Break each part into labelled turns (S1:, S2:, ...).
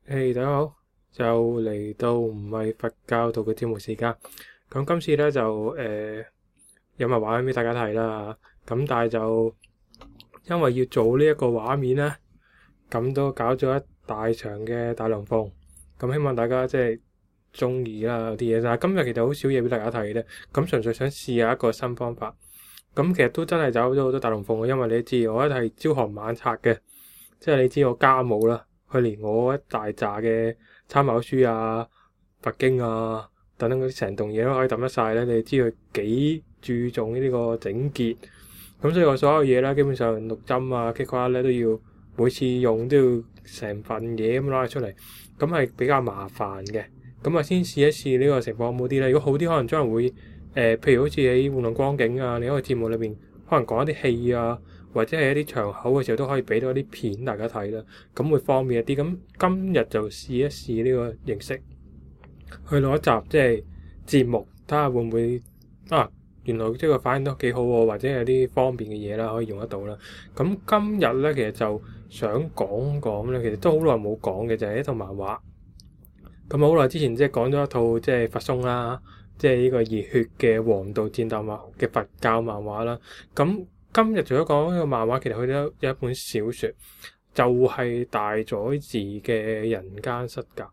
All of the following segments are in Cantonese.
S1: 大家好，就嚟到唔係佛教徒嘅節目時間。咁今次咧就有埋畫面俾大家睇啦。咁但係就因為要做呢一個畫面咧，咁都搞咗一大場嘅大龍鳳。咁希望大家即係中意啦有啲嘢。但係今日其實好少嘢俾大家睇咧。咁純粹想試下一個新方法。咁其實都真係走咗好多大龍鳳嘅，因為你知我一係朝行晚拆嘅，即係你知我家務啦。佢連我一大扎嘅參考書啊、佛經啊等等嗰啲成棟嘢都可以抌得晒咧，你知佢幾注重呢個整潔。咁所以我所有嘢咧，基本上錄針啊、激瓜咧都要每次用都要成份嘢咁攞出嚟，咁係比較麻煩嘅。咁啊，先試一試呢個情況好唔好啲咧？如果好啲，可能將來會譬如好似喺玩樂光景啊，另一個節目裏邊可能講一啲戲啊。或者係一啲場口嘅時候都可以俾到一啲片大家睇啦，咁會方便一啲。咁今日就試一試呢個形式去錄一集即係節目，睇下會唔會原來即係個反應都幾好喎，或者有啲方便嘅嘢啦可以用得到啦。咁今日咧其實就想講講咧，其實都好耐冇講嘅就係一套漫畫。咁好耐之前即係講咗一套即係佛松啦，即係呢個熱血嘅黃道戰鬥漫嘅佛教漫畫啦。咁今日除咗講呢個漫畫，其實佢都有一本小説，就係大宰治嘅《人間失格》。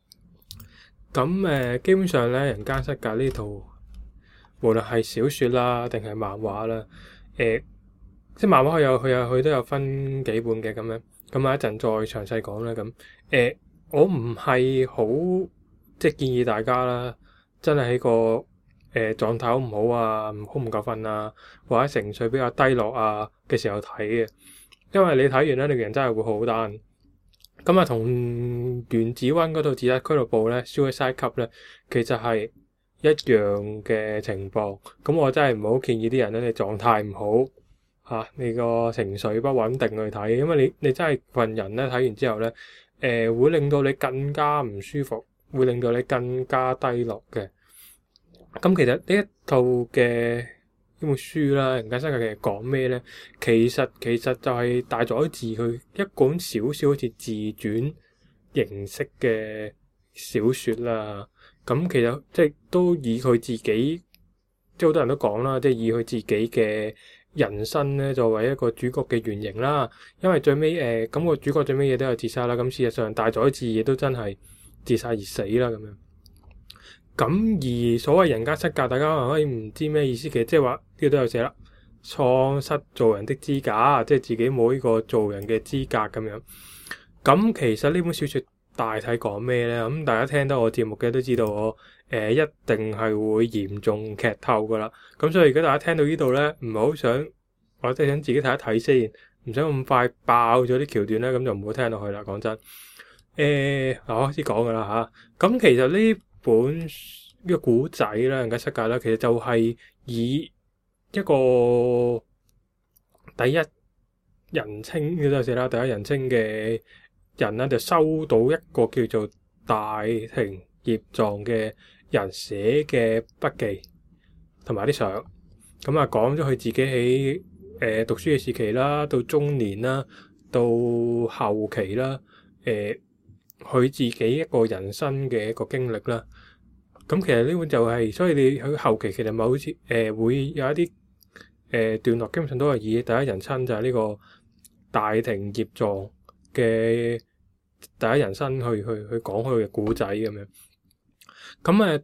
S1: 咁基本上咧，《人間失格》呢套無論係小説啦，定係漫畫啦，即係漫畫佢都有分幾本嘅咁樣。咁啊一陣再詳細講啦。咁我唔係好即係建議大家啦，真係喺個狀態好唔好啊，好唔夠瞓啊，或者情緒比較低落啊嘅時候睇嘅，因為你睇完咧，你個人真係會好 down。咁啊，同原子溫嗰套自殺俱樂部咧，Suicide Club 咧，其實係一樣嘅情況。咁我真係唔好建議啲人咧，你狀態唔好你個情緒不穩定去睇，因為你真係份人咧睇完之後咧，會令到你更加唔舒服，會令到你更加低落嘅。咁其實呢一套嘅呢本書啦，《人間失格》其實講咩咧？其實就係大宰治佢一本小好似自傳形式嘅小説啦。咁其實即係都以佢自己，即係好多人都講啦，即係以佢自己嘅人生咧作為一個主角嘅原型啦。因為最尾咁個主角最尾嘢都有自殺啦。咁事實上大宰治亦都真係自殺而死啦咁樣。咁而所謂人間失格，大家可能可以唔知咩意思。其實即係話呢度都有寫啦，喪失做人的資格，即係自己冇呢個做人嘅資格咁樣。咁其實呢本小説大體講咩咧？咁大家聽得我節目嘅都知道我一定係會嚴重劇透噶啦。咁所以如果大家聽到呢度咧，唔係好想或者想自己睇一睇先，唔想咁快爆咗啲橋段咧，咁就唔好聽落去啦。講真，我開始講噶啦嚇。咁其實呢本呢個古仔啦，人間失格啦，其實就係以一個第一人稱嘅就寫啦，第一人稱嘅人咧就收到一個叫做大庭葉藏嘅人寫嘅筆記同埋啲相，咁啊講咗佢自己喺讀書嘅時期啦，到中年啦，到後期啦，佢自己一個人生嘅一個經歷啦。咁其實呢本就係，所以你喺後期其實咪好似會有一啲段落，基本上都係以第一人稱，就係呢個大庭葉藏嘅第一人稱去講佢嘅故仔咁樣。咁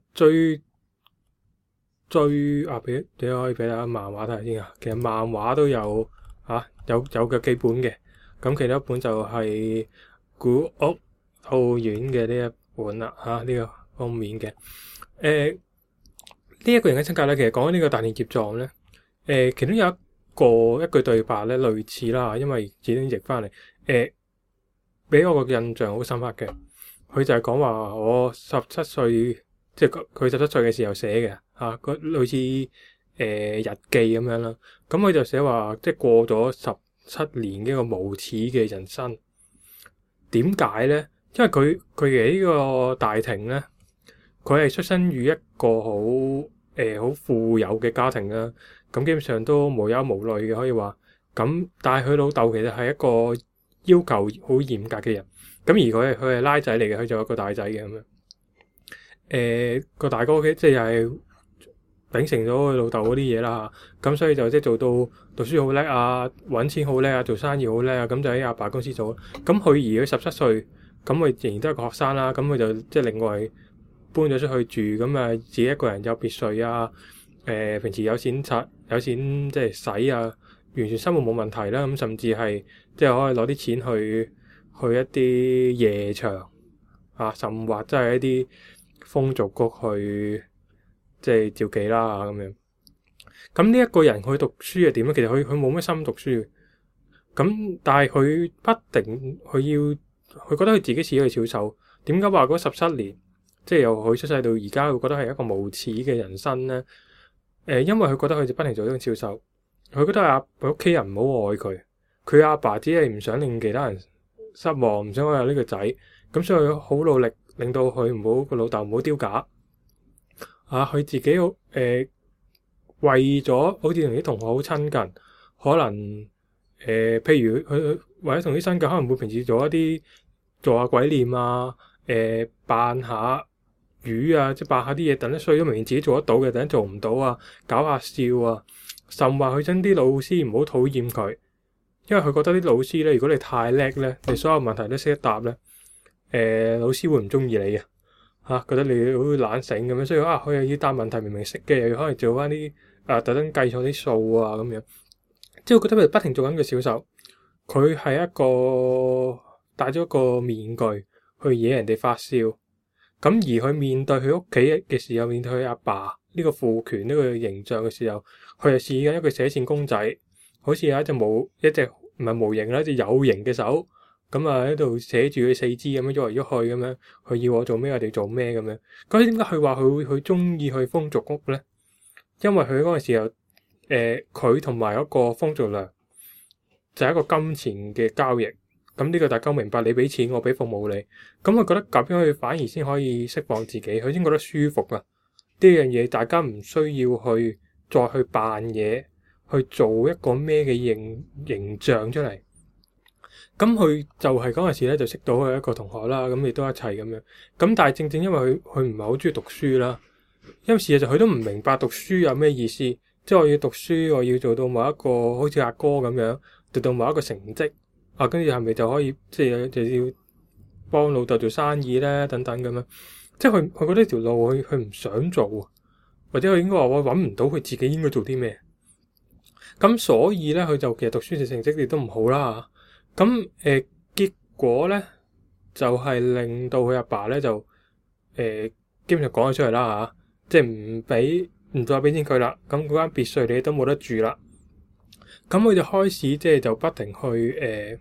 S1: 俾你可以俾大家漫畫睇下先啊。其實漫畫都有有嘅幾本嘅。咁其中一本就係古屋浩院嘅呢一本啦呢個封面嘅。呢一個人嘅性格咧，其實講緊呢個大庭葉藏咧，其中有一句對白咧，類似啦，因為自己譯翻嚟，俾我個印象好深刻嘅。佢就係講話我17歲，即係佢17歲嘅時候寫嘅個類似日記咁樣啦。咁佢就寫話，即係過咗17年嘅一個無恥嘅人生。點解咧？因為佢嘅呢個大庭咧，佢係出身於一個好富有嘅家庭啦。咁基本上都無憂無慮嘅可以話。咁但係佢老豆其實係一個要求好嚴格嘅人。咁而佢係拉仔嚟嘅，佢就有個大仔嘅咁樣。個大哥即係又係秉承咗佢老豆嗰啲嘢啦，咁所以就即係做到讀書好叻啊，揾錢好叻啊，做生意好叻啊，咁就喺阿爸公司做。咁佢而佢17歲，咁佢仍然都係個學生啦，咁佢就即係另外搬咗出去住，咁啊自己一個人有別墅啊，平時有錢即係使啊，完全生活冇問題啦。咁甚至係即係可以攞啲錢去一啲夜場啊，甚或即係一啲風俗谷去即係召妓啦咁樣。咁呢一個人佢讀書係點咧？其實佢冇乜心讀書，咁但係佢不定佢覺得佢自己似一個小丑。點解話嗰17年即係由佢出世到而家，佢覺得係一個無恥嘅人生咧？因為佢覺得佢就不停做呢個小丑，佢覺得佢屋企人唔好愛佢，佢阿爸只係唔想令其他人失望，唔想佢有呢個仔，咁所以佢好努力令到佢個老豆唔好丟架。佢自己為咗好似同啲同學好親近，可能譬如佢為咗同啲親近，可能會平時做下鬼臉啊，扮下魚啊，即係扮下啲嘢，等得衰都明明自己做得到嘅，等做唔到啊，搞下笑啊，甚或佢憎啲老師唔好討厭佢，因為佢覺得啲老師咧，如果你太叻咧，你所有問題都識得答咧，老師會唔中意你嘅。覺得你好懶醒咁樣，所以佢又要答問題，明明識嘅，又要可能做翻啲特登計錯啲數啊咁樣，即係我覺得佢不停做緊個小丑。佢係一個戴咗個面具去惹人哋發笑，咁而佢面對佢屋企嘅時候，面對佢阿爸呢個父權呢個形象嘅時候，佢係試緊一個寫線公仔，好似有一隻唔係模型啦，一隻有形嘅手。咁喺度寫住佢4肢咁樣喐嚟喐去咁樣，佢要我做咩，我哋做咩咁樣。咁點解佢話佢中意去風俗屋咧？因為佢嗰個時候，佢同埋一個風俗娘就係一個金錢嘅交易。咁呢個大家明白，你俾錢我俾服務你。咁佢覺得咁樣佢反而先可以釋放自己，佢先覺得舒服啊！呢樣嘢大家唔需要再去扮嘢，去做一個咩嘅形象出嚟。咁佢就係嗰陣時咧，就識到佢一個同學啦，咁亦都一齊咁樣。咁但係正正因為佢唔係好中意讀書啦，因為事實上佢都唔明白讀書有咩意思。即係我要讀書，我要做到某一個好似阿哥咁樣，做到某一個成績跟住係咪就可以即係就要幫老豆做生意咧？等等咁樣。即係佢覺得條路佢唔想做，或者佢應該話我揾唔到佢自己應該做啲咩。咁所以咧，佢就其實讀書嘅成績亦都唔好啦。咁結果咧就係令到佢阿爸咧就基本上講咗出嚟啦嚇，即係唔再俾錢佢啦。咁嗰間別墅你都冇得住啦。咁佢就開始即係就不停去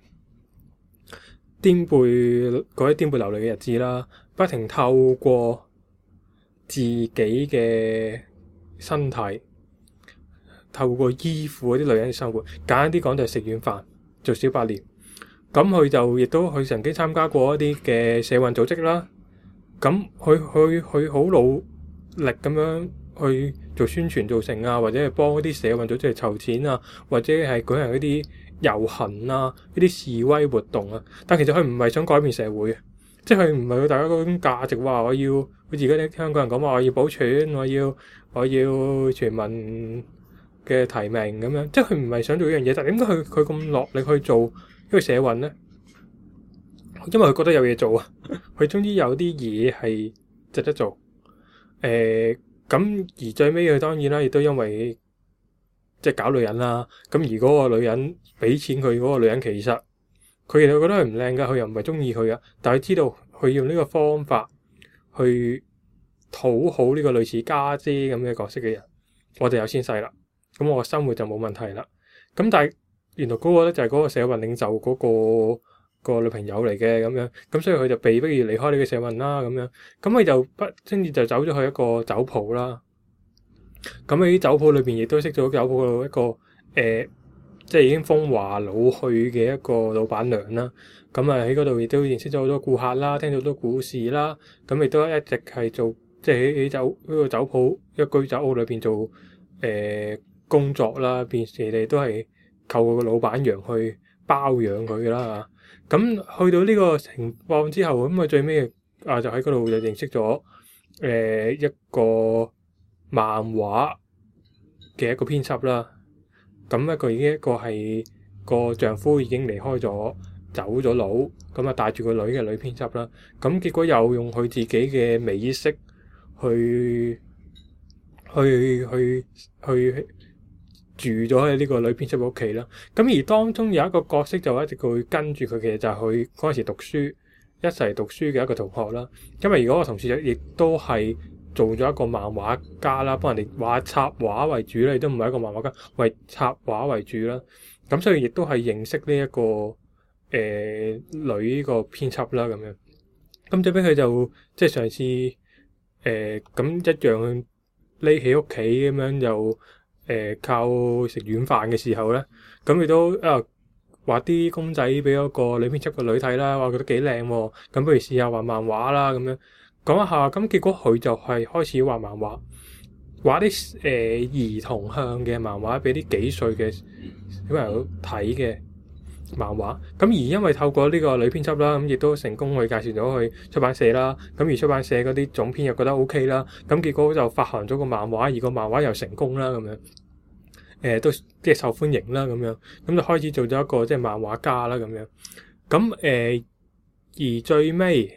S1: 過啲顛沛流離嘅日子啦，不停透過自己嘅身體，透過依附嗰啲女人嘅生活。簡單啲講就係食軟飯，做小白臉。咁佢亦都曾經參加過一啲嘅社運組織啦。咁佢好努力咁樣去做宣傳做成啊，或者係幫嗰啲社運組織嚟籌錢啊，或者係舉行一啲遊行啊，一啲示威活動啊。但其實佢唔係想改變社會嘅，即係佢唔係大家嗰種價值話我要佢自己啲香港人講話我要保存，我要全民嘅提名咁樣，即係佢唔係想做呢樣嘢。但係點解佢咁落力去做呢個社運咧？因為佢覺得有嘢做啊，佢終於有啲嘢係值得做。咁而最尾佢當然啦，亦都因為即係搞女人啦。咁而嗰個女人俾錢佢嗰個女人，其實佢其實覺得佢唔靚噶，佢又唔係中意佢噶，但係知道佢用呢個方法去討好呢個類似家姐咁嘅角色嘅人，我哋有錢使啦，咁我嘅生活就冇問題啦。咁但係原來嗰個咧就係嗰個社運領袖嗰個女朋友嚟嘅咁樣，咁所以佢就被迫要離開呢個社運啦咁樣。咁佢跟住就走咗去一個酒鋪啦。咁喺啲酒鋪裏邊亦都識咗酒鋪一個即係已經風華老去嘅一個老闆娘啦。咁喺嗰度亦都認識咗好多顧客啦，聽到好多故事啦。咁亦都一直係做即係喺呢個酒鋪一個居酒屋裏邊做工作啦。平時哋都係靠個老闆娘去包養佢啦。 咁去到呢個情況之後，咁佢最尾就喺嗰度就認識咗一個漫畫嘅一個編輯啦。咁一個係個丈夫已經離開咗，走咗佬，咁啊帶住個女嘅女編輯啦。咁結果又用佢自己嘅美色去住咗喺呢個女編輯屋企啦。咁而當中有一個角色就一直會跟住佢嘅，就係佢嗰陣時讀書一齊讀書嘅一個同學啦。因為如果個同事亦都係做咗一個漫畫家啦，幫人哋插畫為主咧，都唔係一個漫畫家，為插畫為主啦。咁所以亦都係認識呢一個女呢個編輯啦咁樣。咁最尾佢就即係嘗試咁一樣匿喺屋企咁樣，又靠食軟飯嘅時候咧，咁佢都畫啲公仔俾嗰個女編輯個女睇啦，話覺得幾靚喎，咁不如試下畫漫畫啦咁樣講一下。咁結果佢就係開始畫漫畫，畫啲兒童向嘅漫畫俾啲幾歲嘅小朋友睇嘅漫畫。咁而因為透過呢個女編輯啦，咁亦都成功去介紹咗去出版社啦。咁而出版社嗰啲總編又覺得 OK 啦，咁結果就發行咗個漫畫，而個漫畫又成功啦咁樣。都即係受歡迎啦咁樣，咁就開始做咗一個即係漫畫家啦咁樣。咁而最尾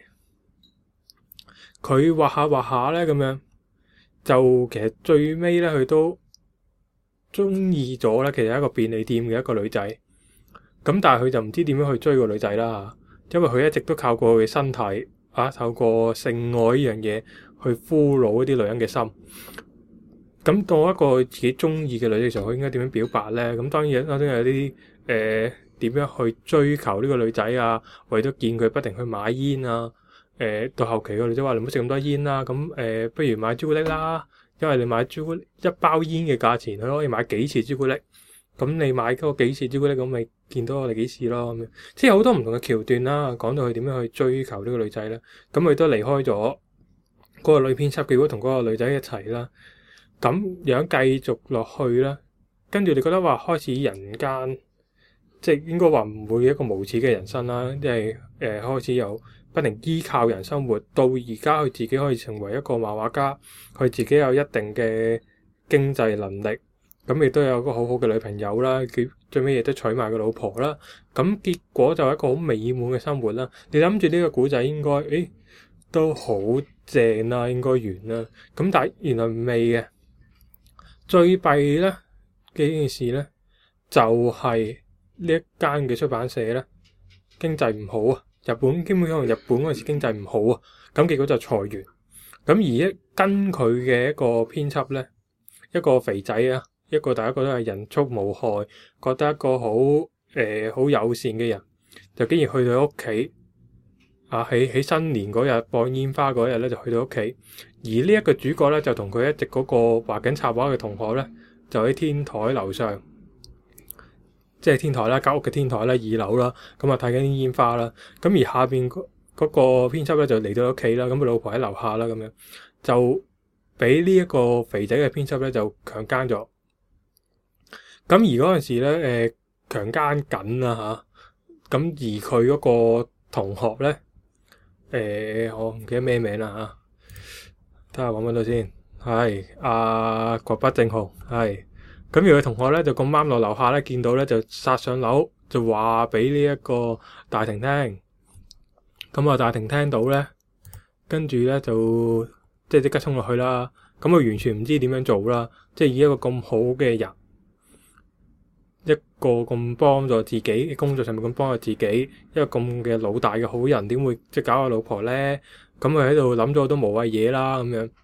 S1: 佢畫下咧咁樣，就其實最尾咧佢都中意咗咧，其實係一個便利店嘅一個女仔。咁但係佢就唔知點樣去追個女仔啦，因為佢一直都靠過佢嘅身體透過性愛呢樣嘢去俘虜一啲女人嘅心。咁到一個自己中意嘅女仔嘅時候，佢應該點樣表白咧？咁當然有啲點樣去追求呢個女仔啊？為咗見佢不停去買煙啊！到後期個女仔話：你唔好食咁多煙啦，咁不如買朱古力啦，因為你買朱古力一包煙嘅價錢，佢可以買幾次朱古力。咁你買嗰個幾次朱古力，咁咪見到我哋幾次咯咁樣。即係好多唔同嘅橋段啦，講到佢點樣去追求呢個女仔咧。咁佢都離開咗嗰個女編輯，結果同嗰個女仔一齊啦。咁樣繼續落去啦，跟住你覺得話開始人間，即係應該話唔會一個無恥嘅人生啦，即係開始有不停依靠人生活，到而家佢自己可以成為一個漫畫家，佢自己有一定嘅經濟能力，咁亦都有個好好嘅女朋友啦，佢最尾亦都娶埋個老婆啦，咁結果就係一個好美滿嘅生活啦。你諗住呢個古仔應該都好正啦，應該完啦，咁但係原來未嘅。最弊咧嘅件事咧，就係呢一間嘅出版社咧經濟唔好啊！日本基本上日本嗰陣時經濟唔好啊，咁結果就裁員。咁而跟佢嘅一個編輯咧，一個肥仔啊，一個大家覺得係人畜無害，覺得一個好友善嘅人，就竟然去到佢屋企喺新年嗰日放煙花嗰日咧，就去到屋企。而呢一個主角咧，就同佢一直嗰個畫緊插畫嘅同學咧，就喺天台樓上，即係天台啦，間屋嘅天台啦，2樓啦，咁啊睇緊啲煙花啦。咁而下邊嗰個編輯咧就嚟到屋企啦，咁佢老婆喺樓下啦，咁樣就俾呢一個肥仔嘅編輯咧就強姦咗。咁而嗰陣時咧，強姦緊啦嚇，咁而佢嗰個同學咧，我唔記得咩名啦嚇，睇下揾到先，係郭北正雄，係。咁而佢同學咧就咁啱落樓下咧，見到咧就殺上樓，就話俾呢一個大庭聽。咁啊大庭聽到咧，跟住咧就即刻衝落去啦。咁佢完全唔知點樣做啦，即係以一個咁好嘅人，一個咁幫助自己工作上面咁幫助自己，一個咁嘅老大嘅好人，點會即係搞個老婆咧？咁佢喺度諗咗好多無謂嘢啦，咁樣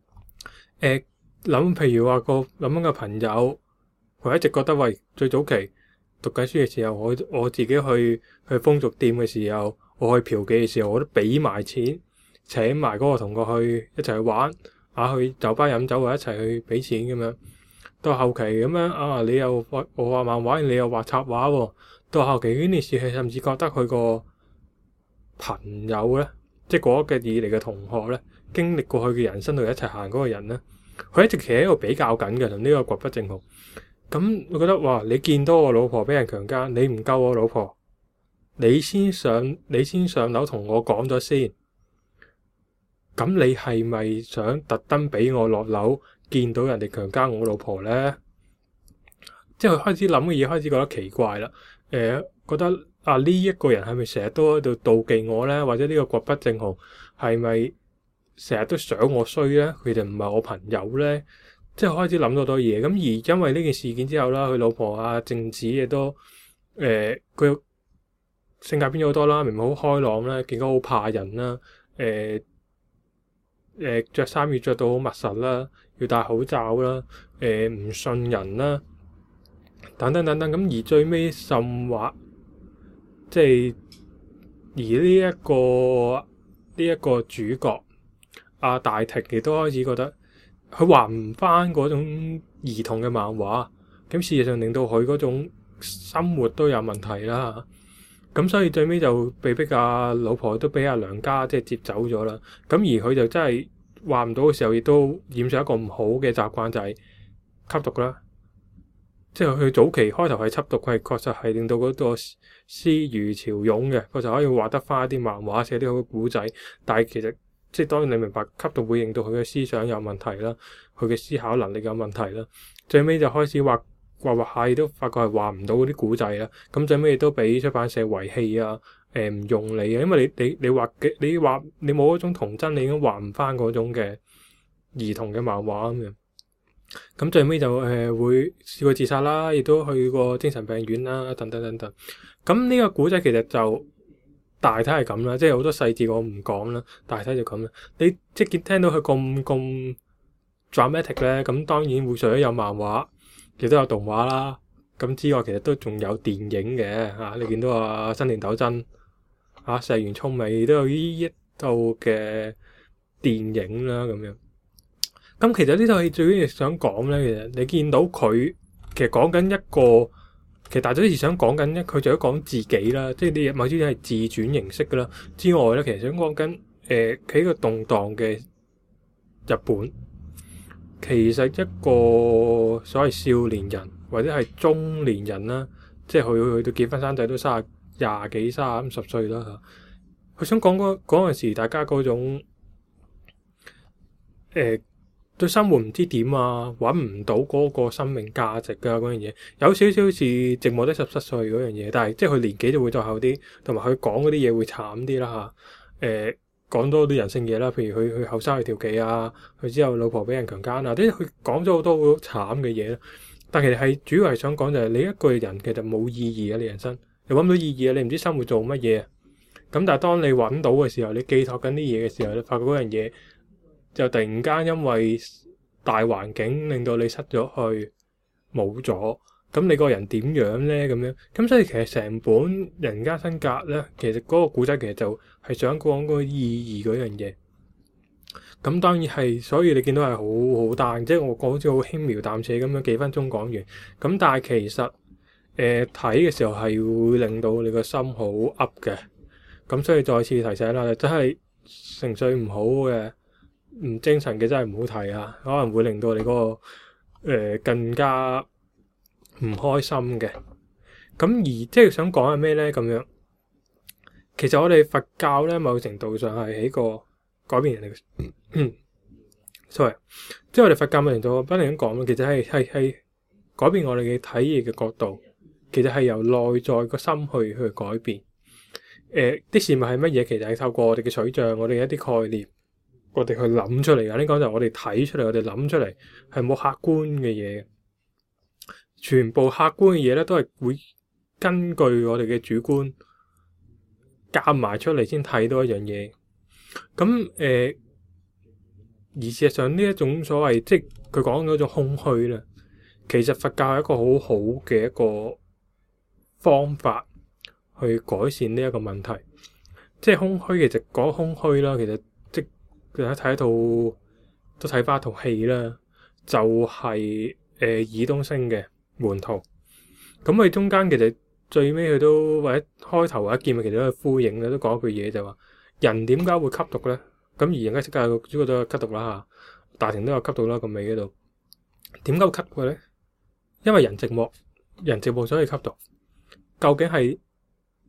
S1: 諗譬如話個諗緊個朋友，佢一直覺得喂，最早期讀緊書嘅時候，我自己去風俗店嘅時候，我去嫖妓嘅時候，我都俾埋錢請埋嗰個同學去一齊去玩去酒吧飲酒，或一齊去俾錢咁樣。到後期咁樣你又我畫漫畫，你又畫插畫喎。到後期呢件事係甚至覺得佢個朋友咧，即係嗰個以嚟嘅同學咧，經歷過去嘅人生度一齊行嗰個人咧，佢一直企喺度比較緊嘅，同呢個郭北正雄。咁我覺得哇，你見到我老婆俾人強姦，你唔救我老婆， 你先上樓同我講咗先，咁你係咪想特登俾我落樓見到人哋強姦我老婆呢？即係佢開始諗嘅嘢，開始覺得奇怪啦。覺得呢一個人係咪成日都喺度妒忌我呢？或者呢個郭不正雄係咪成日都想我衰呢？佢哋唔係我朋友呢？即係開始諗咗好多嘢。咁而因為呢件事件之後啦，佢老婆靜子亦都佢性格變咗好多啦，明明好開朗啦，見到好怕人啦，着衫要着到好密實啦，要戴口罩啦，唔信人啦，等等等等。咁而最尾甚或即係而呢一個主角大庭亦都開始覺得佢畫唔翻嗰種兒童嘅漫畫，咁事實上令到佢嗰種生活都有問題啦。咁所以最尾就被逼老婆都俾娘家即係接走咗啦。咁而佢就真係話唔到嘅時候，亦都染上一個唔好嘅習慣，就係吸毒啦。即係佢早期開頭係吸毒，佢係確實係令到嗰個詩如潮湧嘅，確實可以畫得翻一啲漫畫，寫啲好嘅古仔。但係其實即係當然你明白吸毒會令到佢嘅思想有問題啦，佢嘅思考能力有問題啦。最尾就開始畫下，亦都發覺係畫唔到嗰啲古仔啦。咁最尾亦都俾出版社遺棄唔用你嘅，因為你畫嘅你冇嗰種童真，你已經畫唔翻嗰種嘅兒童嘅漫畫咁樣。咁最尾就會試過自殺啦，亦都去過精神病院啦，等等等等。咁呢個古仔其實就大體係咁啦，即係好多細節我唔講啦，大體就咁啦。你即係聽到佢咁 dramatic 咧，咁當然會除咗有漫畫，亦都有動畫啦。咁之外，其實都仲有電影嘅你見到新田斗真石原聰美都有呢一套嘅電影啦，咁樣。咁其實呢套戲最緊要想講咧，其實你見到佢其實講緊一個，其實大多數想講緊佢除咗講自己啦，即係啲某啲係自傳形式噶啦之外咧，其實想講緊喺個動盪嘅日本，其實一個所謂少年人或者係中年人啦，即係去到結婚生仔都廿幾30歲啦嚇，佢想講嗰陣時大家嗰種對生活唔知點揾唔到嗰個生命價值㗎嗰樣嘢，有少少似寂寞的17歲嗰樣嘢，但係即係佢年紀就會再後啲，同埋佢講嗰啲嘢會慘啲啦嚇。講多啲人性嘢啦，譬如佢後生去調妓佢之後老婆俾人強姦啲佢講咗好多好慘嘅嘢啦。但其實係主要係想講就係你一個人其實冇意義你人生你揾唔到意義你唔知生活做乜嘢。咁但係當你揾到嘅時候，你寄託緊啲嘢嘅時候，你發覺嗰樣嘢就突然間因為大環境令到你失咗去冇咗，咁你個人點樣呢？咁樣咁所以其實成本人間失格呢，其實嗰個古仔其實就係想講嗰個意義嗰樣嘢。咁當然係，所以你見到係好淡，即係我講好似好輕描淡寫咁樣幾分鐘講完。咁但係其實睇嘅時候係會令到你個心好噏嘅。咁所以再次提醒啦，真係情緒唔好嘅、唔精神嘅真係唔好睇可能會令到你嗰個更加唔開心嘅。咁而即係想講係咩呢？咁樣其實我哋佛教呢，某程度上係喺個改變人哋嘅，sorry， 即係我哋佛教某程度不停咁講，其實係改變我哋嘅睇嘢嘅角度，其實係由內在個心去改變。啲事物係乜嘢？其實係透過我哋嘅取像，我哋一啲概念，我哋去諗出嚟嘅。呢講就係我哋睇出嚟，我哋諗出嚟係冇客觀嘅嘢嘅。全部客觀嘅嘢咧，都係會根據我哋嘅主觀夾埋出嚟先睇到一樣嘢。咁而事實上呢一種所謂即係佢講嗰種空虛咧，其實佛教係一個好好嘅一個方法去改善呢一個問題。即係空虛，其實講空虛啦，其實即係睇一套都睇翻一套戲啦，就係爾冬陞嘅門徒。咁佢中間其實最尾佢都或者開頭或者見其實都係呼應嘅，都講一句嘢就話人點解會吸毒咧？咁而人家世界主角都有吸毒啦大庭都有吸毒啦，個尾嗰度點解會吸嘅咧？因為人寂寞所以吸毒。究竟係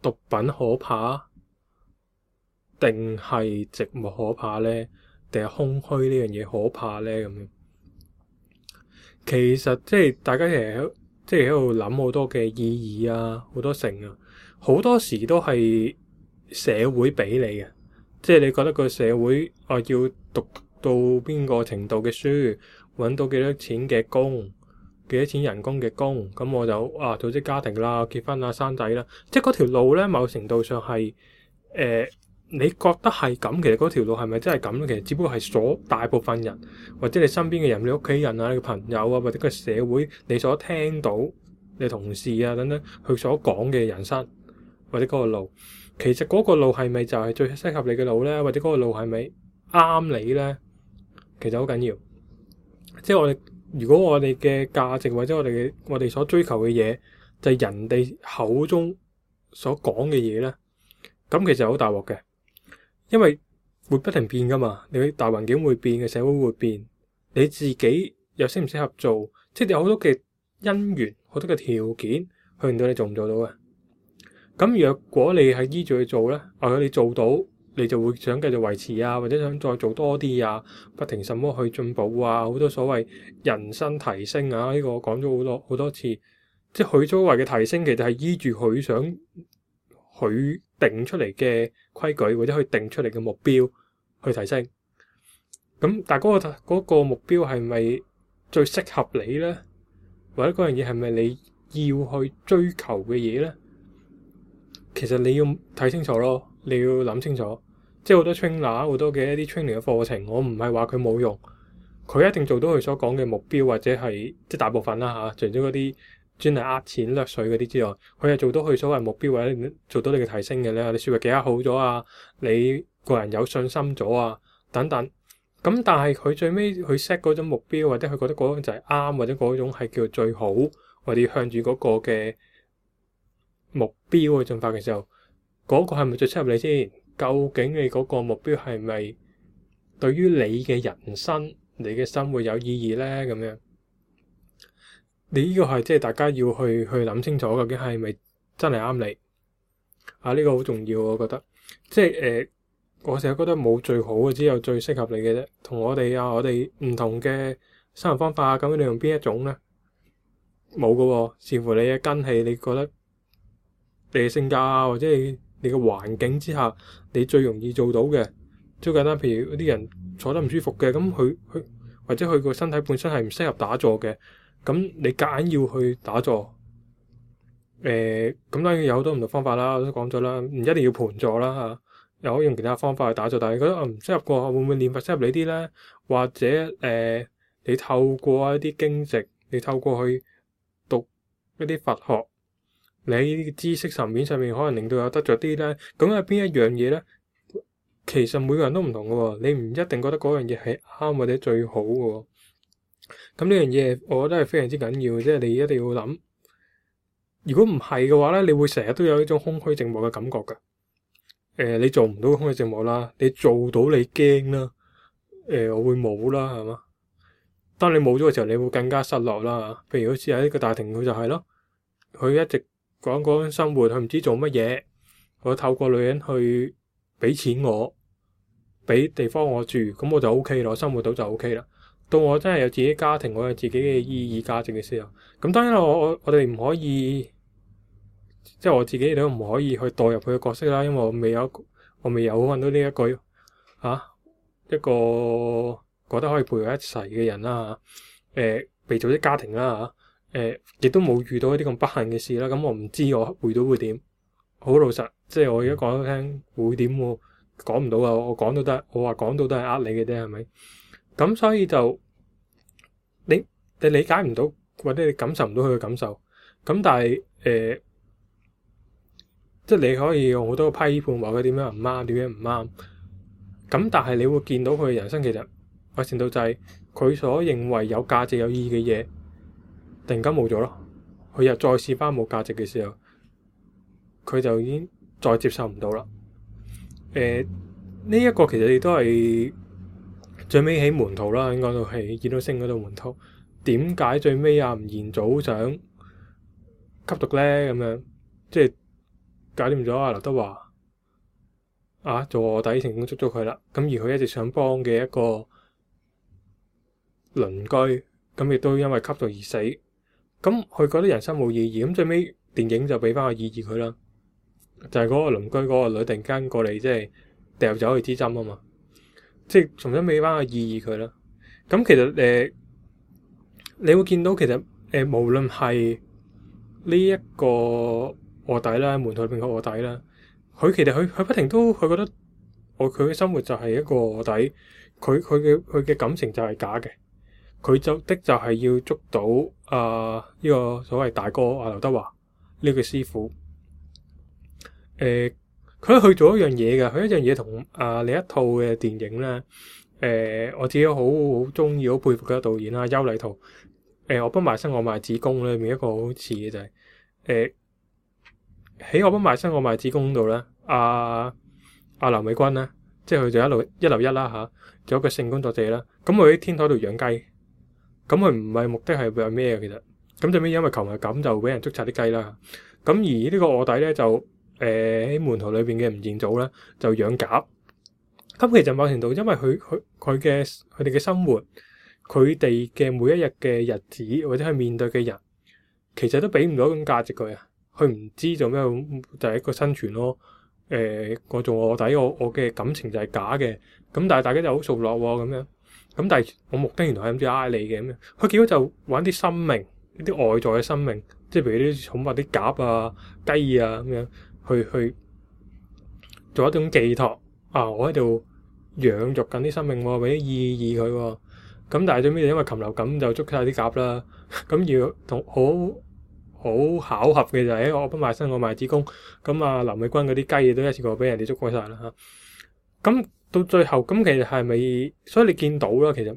S1: 毒品可怕，定係寂寞可怕呢？定係空虛呢樣嘢可怕呢？咁樣其實即係大家即係喺度諗好多嘅意義啊，好多成啊，好多時都係社會俾你嘅。即係你覺得個社會要讀到邊個程度嘅書，揾到幾多錢嘅工，幾多錢人工嘅工，咁我就組織家庭啦，結婚啦，生仔啦。即係嗰條路呢，某程度上係你覺得係咁，其實嗰條路係咪真係咁咧？其實只不過係大部分人，或者你身邊嘅人，你屋企人啊，你嘅朋友啊，或者個社會你所聽到你同事啊等等佢所講嘅人生或者嗰個路，其實嗰個路係咪就係最適合你嘅路呢？或者嗰個路係咪啱你呢？其實好緊要。即係如果我哋嘅價值或者我哋所追求嘅嘢就係人哋口中所講嘅嘢呢，咁其實好大鑊嘅。因為會不停變噶嘛，你大環境會變嘅，社會會變，你自己又適唔適合做，即係有好多嘅因緣，好多嘅條件去令到你做唔做到嘅。咁若果你係依住去做呢，或者你做到，你就會想繼續維持啊，或者想再做多啲啊，不停什麼去進步啊，好多所謂人生提升啊，呢個我講咗好多次，即係佢所謂嘅提升，其實係依住佢定出嚟嘅規矩或者佢定出嚟嘅目標去提升。咁但係嗰個目標係咪最適合你呢？或者嗰樣嘢係咪你要去追求嘅嘢呢？其實你要睇清楚咯，你要諗清楚。即係好多 trainer 好多嘅一啲 training 嘅課程，我唔係話佢冇用，佢一定做到佢所講嘅目標，或者係即係大部分啦嚇，除咗嗰啲專係呃錢掠水嗰啲之外，佢係做到佢所謂目標，或者做到你嘅提升嘅咧。你説話技巧好咗啊，你個人有信心咗啊，等等。咁但係佢最尾佢 set 嗰種目標，或者佢覺得嗰種就係啱，或者嗰種係叫最好，或者向住嗰個嘅目標去進發嘅時候，嗰個係咪最適合你先？究竟你嗰個目標係咪對於你嘅人生、你嘅生活有意義呢？咁樣，你呢個係即係大家要去諗清楚，究竟係咪真係啱你啊？呢個好重要，我覺得。即係我成日覺得冇最好嘅，只有最適合你嘅啫。我哋唔同嘅生活方法，咁你用邊一種呢？冇㗎喎，視乎你嘅根氣，你覺得你嘅性格啊，或者你嘅環境之下，你最容易做到嘅，最簡單。譬如嗰啲人坐得唔舒服嘅，咁佢或者佢個身體本身係唔適合打坐嘅，咁你夾硬要去打坐，咁當然有好多唔同方法啦，我都講咗啦，唔一定要盤坐啦嚇，又可以用其他方法去打坐。但係覺得唔適合過，會唔會念佛適合你啲呢？或者你透過一啲經籍，你透過去讀一啲佛學，你喺知識層面上面可能令到有得着啲呢？咁係邊一樣嘢呢？其實每個人都唔同嘅喎，你唔一定覺得嗰樣嘢係啱或者最好嘅喎。咁呢樣嘢，我覺得係非常之緊要，即係你一定要諗。如果唔係嘅話呢，你會成日都有一種空虛寂寞嘅感覺㗎。你做唔到空虛寂寞啦，你做到你驚啦。我會冇啦，係嘛？當你冇咗嘅時候，你會更加失落啦。譬如好似喺呢個大庭，佢就係咯，佢一直講嗰種生活，佢唔知做乜嘢。我透過女人去俾錢我，俾地方我住，咁我就 OK 啦，我生活到就 OK 啦。到我真係有自己家庭，我有自己嘅意義價值嘅時候，咁當然我哋唔可以，即係我自己都唔可以去代入佢嘅角色啦，因為我未有揾到呢一個一個覺得可以陪佢一齊嘅人啦嚇。被組織家庭啦嚇，亦都冇遇到一啲咁不幸嘅事啦。咁我唔知我會到會點。好老實，即係我而家講咗聽會點，我講唔到啊！我講到得，我話講到都係呃你嘅啫，係咪？咁所以就你理解唔到，或者你感受唔到佢嘅感受。咁但係即係你可以用好多批判話佢點樣唔啱，點樣唔啱。咁但係你會見到佢嘅人生其實某程度就係佢所認為有價值有意義嘅嘢，突然間冇咗咯。佢又再試翻冇價值嘅時候，佢就已經再接受唔到啦。呢一個其實亦都係最尾喺門徒啦，應該都係見到星嗰度門徒。點解最尾吳彥祖想吸毒咧？咁樣即係搞掂咗阿劉德華做臥底成功捉咗佢啦。咁而佢一直想幫嘅一個鄰居，咁亦都因為吸毒而死。咁佢覺得人生冇意義，咁最尾電影就俾翻個意義佢啦。就係嗰個鄰居嗰個女突然間過嚟，即係掉走佢支針啊嘛，即係重新俾翻個意義佢啦。咁其實你會見到其實無論係呢一個臥底啦，門徒裏邊嘅臥底啦，佢其實佢不停都佢覺得佢嘅生活就係一個臥底，佢嘅感情就係假嘅，佢就係要捉到呢個所謂大哥劉德華呢個師傅。佢去做一樣嘢嘅，佢一樣嘢同另一套嘅電影咧，我自己好中意、好佩服嘅導演啦，邱禮濤。我不賣身我賣子宮咧，裏面一個好似嘅就係喺我不賣身我賣子宮度咧，劉美君咧，即係佢就一流一啦嚇，做一個性工作者啦。咁佢喺天台度養雞，咁佢唔係目的係為咩嘅其實，咁最尾因為球迷感就俾人捉曬啲雞啦。咁而呢個臥底咧就喺門徒裏邊嘅吳彥祖咧就養鴿。咁其實某程度因為佢哋嘅生活，佢哋嘅每一日嘅日子或者係面對嘅人，其實都俾唔到咁價值佢啊。佢唔知做咩，就係一個生存咯。我做臥底，我嘅感情就係假嘅。咁但係大家就好熟絡喎咁樣。咁但係我目的原來係諗住呃你嘅咁樣。佢結果就玩啲生命，啲外在嘅生命，即係譬如啲寵物啲鴿啊、雞啊咁樣，去做一種寄託。我喺度養育緊啲生命喎，俾啲意義佢喎。咁但係最尾因為禽流感就捉晒啲鴿啦。咁要同好巧合嘅就係我不賣身我賣子宮。咁劉美君嗰啲雞都一次過俾人哋捉過晒啦嚇。咁到最後咁其實係咪？所以你見到啦，其實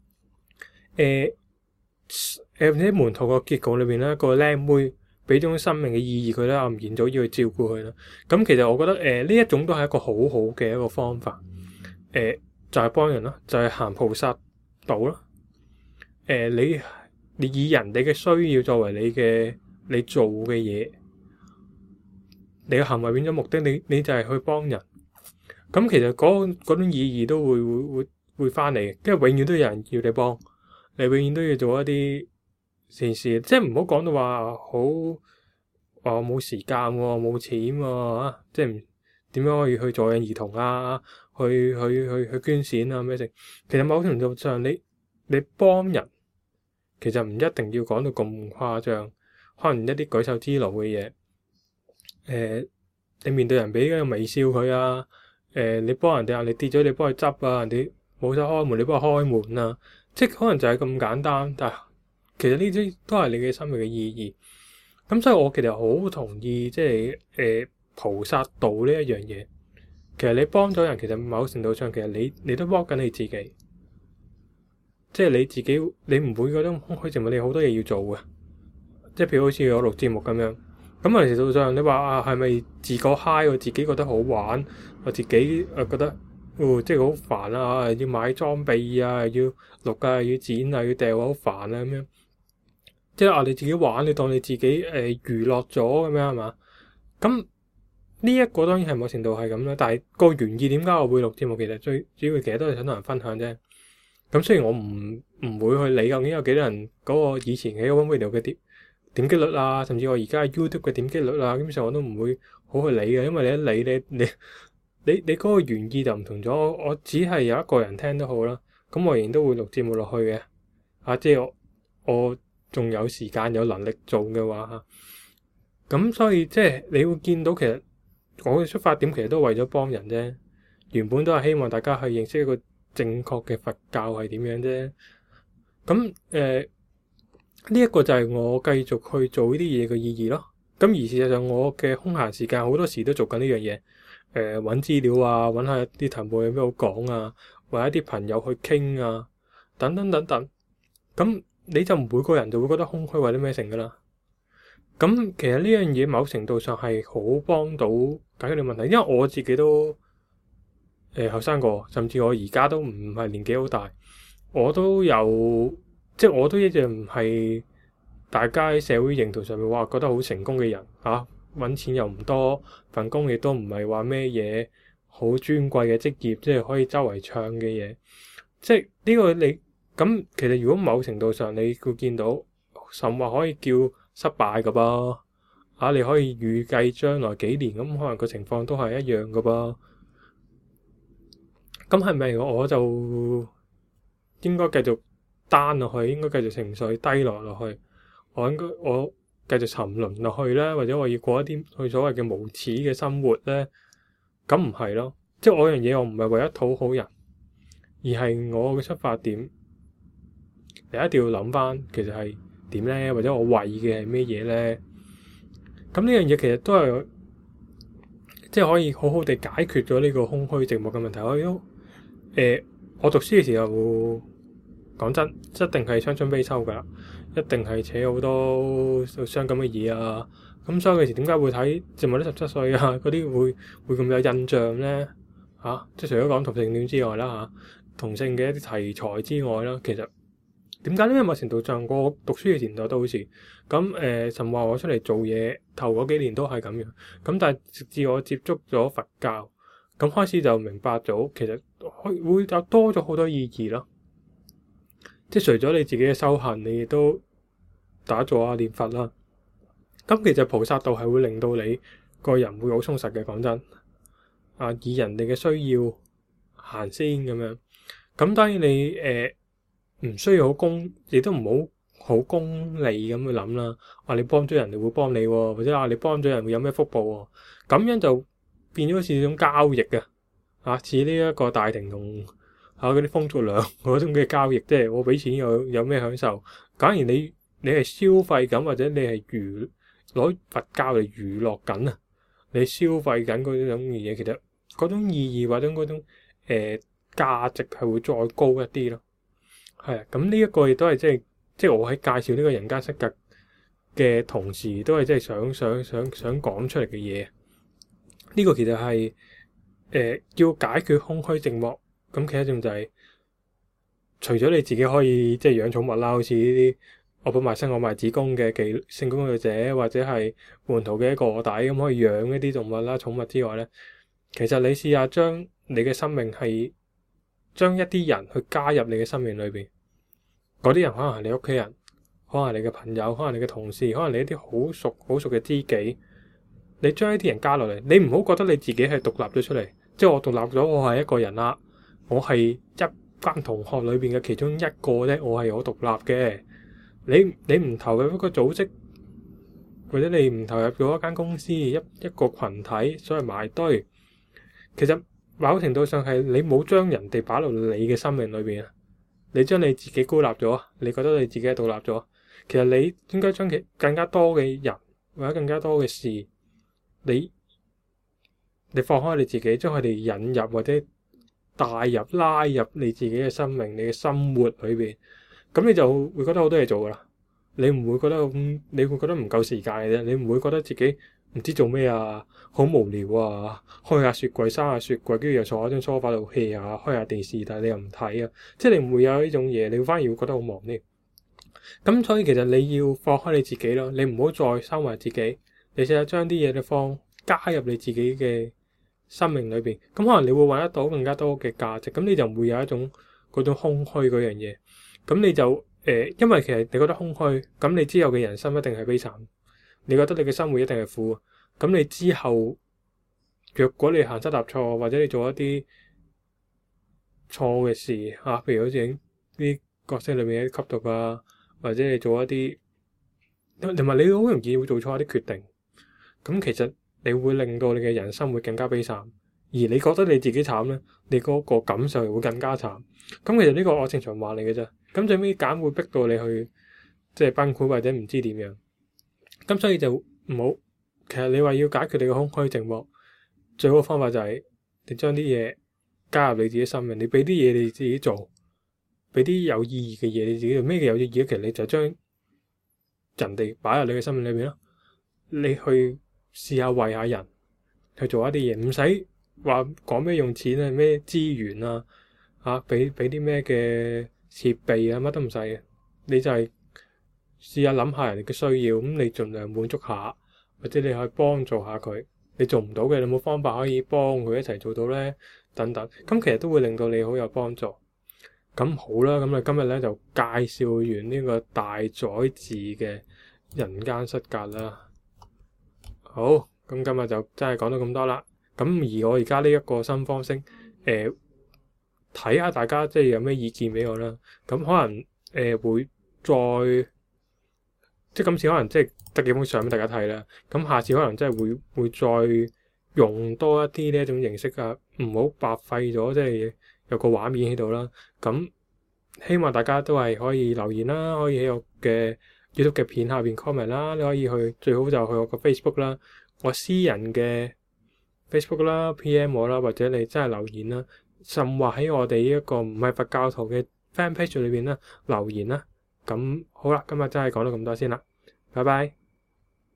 S1: 喺門徒個結局裏邊咧，個靚妹俾種生命嘅意義佢咧，吳彥祖要去照顧佢啦。咁其實我覺得呢一種都係一個好好嘅一個方法。就係幫人咯，就係行菩薩道咯。你以人哋嘅需要作為你做嘅嘢，你嘅行為變咗目的，你就係去幫人。咁其實嗰種意義都會翻嚟嘅，因為永遠都有人要你幫，你永遠都要做一啲善事，即係唔好講到話好冇時間喎，冇錢喎，即係點樣可以去助養兒童啊，去捐錢啊咩剩。其實某程度上你幫人，其實唔一定要講到咁誇張，可能一啲舉手之勞嘅嘢，你面對人俾個微笑佢啊，你幫人哋你跌咗你幫佢執啊，人哋冇手開門你幫佢開門啊，即係可能就係咁簡單。但係其實呢啲都係你嘅生命嘅意義。咁所以我其實好同意即係菩薩道呢一樣嘢。其實你幫咗人，其實某程度上其實你都幫緊你自己。即係你自己，你唔會嗰種空虛寂寞，你好多嘢要做嘅。即係譬如好似我錄節目咁樣，咁某程度上你話係咪自個嗨？我自己覺得好玩，我自己覺得即係好煩啊！要買裝備啊，要錄啊，要剪啊，要掉啊，好煩啊咁樣。即係你自己玩，你當你自己娛樂咗咁樣係嘛？咁呢一個當然係某程度係咁啦，但係個原意點解我會錄節目？其實最主要其實都係想同人分享啫。咁雖然我唔會去理究竟有幾多人嗰個以前嘅 OneVideo 嘅點擊率啊，甚至我而家 YouTube 嘅點擊率啊，基本上我都唔會好去理嘅，因為你一理你嗰個原意就唔同咗。我只係有一個人聽都好啦，咁我仍然都會錄節目落去嘅。即係我仲有時間有能力做嘅話咁所以即係你會見到其實我嘅出發點其實都係為咗幫人啫，原本都係希望大家去認識一個正確嘅佛教係點樣啫。咁呢一個就係我繼續去做呢啲嘢嘅意義咯。咁而事實上我嘅空閒時間好多時都做緊呢樣嘢，揾資料啊，揾下啲題目有咩好講啊，或者啲朋友去傾啊，等等等等。咁你就每個人就會覺得空虛或者咩成噶啦。咁其實呢樣嘢某程度上係好幫到解決你問題，因為我自己都後生過，甚至我而家都唔係年紀好大，我都有即係我都一樣唔係大家喺社會認同上面話覺得好成功嘅人揾錢又唔多，份工亦都唔係話咩嘢好尊貴嘅職業，即係可以周圍唱嘅嘢。即係呢個你咁，其實如果某程度上你會見到，甚或可以叫失敗㗎噃。你可以預計將來幾年咁，可能個情況都係一樣㗎噃。咁係咪我就應該繼續單落去，應該繼續情緒低落去？我繼續沉淪落去咧，或者我要過一啲佢所謂嘅無恥嘅生活咧？咁唔係咯，即係我樣嘢，我唔係為咗討好人，而係我嘅出發點，你一定要諗翻，其實係點咧？或者我為嘅係咩嘢咧？咁呢樣嘢其實都係即係可以好好地解決咗呢個空虛寂寞嘅問題。我讀書嘅時候，講真，一定係傷春悲秋㗎，一定係扯好多傷感嘅嘢啊。咁所以嗰時點解會睇《寂寞的17歲》啊？嗰啲會咁有印象咧？即係除咗講同性戀之外啦，同性嘅一啲題材之外啦，其實點解呢？因為某程度上我讀書嘅年代都好似咁甚至我出嚟做嘢頭嗰幾年都係咁樣。咁但係直至我接觸咗佛教，咁開始就明白咗，其實會有多咗好多意義咯。即係除咗你自己嘅修行，你亦都打坐啊、念佛啦。咁其實菩薩道係會令到你個人會好充實嘅。講真，以人哋嘅需要行先咁樣。咁當然你唔需要好亦都唔好功利咁去諗啦。你幫咗人哋會幫你喎，或者你幫咗人會有咩福報喎？咁樣就變咗好似一種交易嘅，似呢一個大庭同嗰啲風俗娘嗰種嘅交易，即係我俾錢有咩享受？假如你係消費緊，或者你係攞佛教嚟娛樂緊啊，你消費緊嗰種嘢，其實嗰種意義或者嗰種價值係會再高一啲咯。係啊，咁呢一個亦都係即係我喺介紹呢個人間失格嘅同時，都係即係想講出嚟嘅嘢。呢個其實係要解決空虛寂寞。咁其實一種就係除咗你自己可以即係養寵物啦，好似呢啲我不賣身我賣子宮嘅性工作者，或者係門徒嘅一個臥底咁可以養一啲動物啦、寵物之外咧，其實你試下將你嘅生命係將一啲人去加入你嘅生命裏邊。嗰啲人可能係你屋企人，可能係你嘅朋友，可能你嘅同事，可能你一啲好熟嘅知己。你將呢啲人加落嚟，你唔好覺得你自己係獨立咗出嚟，即係我獨立咗，我係一個人啦，我係一班同學裏邊嘅其中一個啫，我係我獨立嘅。你唔投入一個組織，或者你唔投入咗一間公司，一個群體，所謂埋堆，其實某程度上係你冇將人哋擺落你嘅生命裏邊啊。你將你自己孤立咗，你覺得你自己係獨立咗，其實你應該將更加多嘅人或者更加多嘅事，你放開你自己，將佢哋引入或者拉入你自己嘅生命、你嘅生活裏邊，咁你就會覺得好多嘢做噶啦。你唔會覺得你會覺得唔夠時間嘅啫，你唔會覺得自己唔知做咩啊，好無聊啊，開下雪櫃、閂下雪櫃，跟住又坐喺張梳化度 hea 下，開下電視，但係你又唔睇啊，即係你唔會有呢種嘢，你反而會覺得好忙呢。咁所以其實你要放開你自己咯，你唔好再收埋自己，你試下將啲嘢加入你自己嘅生命裏邊，咁可能你會揾得到更加多嘅價值，咁你就唔會有一種嗰種空虛嗰樣嘢，咁你就因為其實你覺得空虛，咁你之後嘅人生一定係悲慘，你覺得你嘅生活一定係苦，咁你之後若果你行失踏錯，或者你做一啲錯嘅事譬如好似啲角色裏面嘅吸毒啊，或者你做一啲同埋你好容易會做錯一啲決定，咁其實你會令到你嘅人生會更加悲慘，而你覺得你自己慘咧，你嗰個感受會更加慘。咁其實呢個惡性循環嚟嘅啫，咁最尾揀會逼到你去即係崩潰或者唔知點樣。咁所以就唔好，其實你話要解決你嘅空虛寂寞，最好嘅方法就係你將啲嘢加入你自己生命，你俾啲嘢你自己做，俾啲有意義嘅嘢你自己做。咩嘅有意義？其實你就將人哋擺入你嘅生命裏邊咯，你去試下為下人，去做一啲嘢，唔使話講咩用錢啊，咩資源啊，俾啲咩嘅設備啊，乜都唔使嘅，你就係試下諗下人哋嘅需要，咁你盡量滿足下， 或者你可以幫助下佢。你做唔到嘅，你有冇方法可以幫佢一齊做到呢？等等，咁其實都會令到你好有幫助。咁好啦，咁啊今日咧就介紹完呢個大宰治嘅人間失格啦。好，咁今日就真係講到咁多啦。咁而我而家呢一個新方式，睇下大家即係有咩意見俾我啦。咁可能會再即係今次可能即係得幾封相俾大家睇啦。咁下次可能真係會再用多一啲呢一種形式啊，唔好白費咗，即係有個畫面喺度啦。咁希望大家都係可以留言啦，可以喺我嘅 YouTube 嘅片下邊 comment 啦。你可以去，最好就去我個 Facebook 啦，我私人嘅 Facebook 啦 PM 我啦，或者你真係留言啦，甚或喺我哋呢一個唔係佛教徒嘅 fan page 裏邊啦留言啦。咁好啦，今日真係講到咁多先啦，拜拜。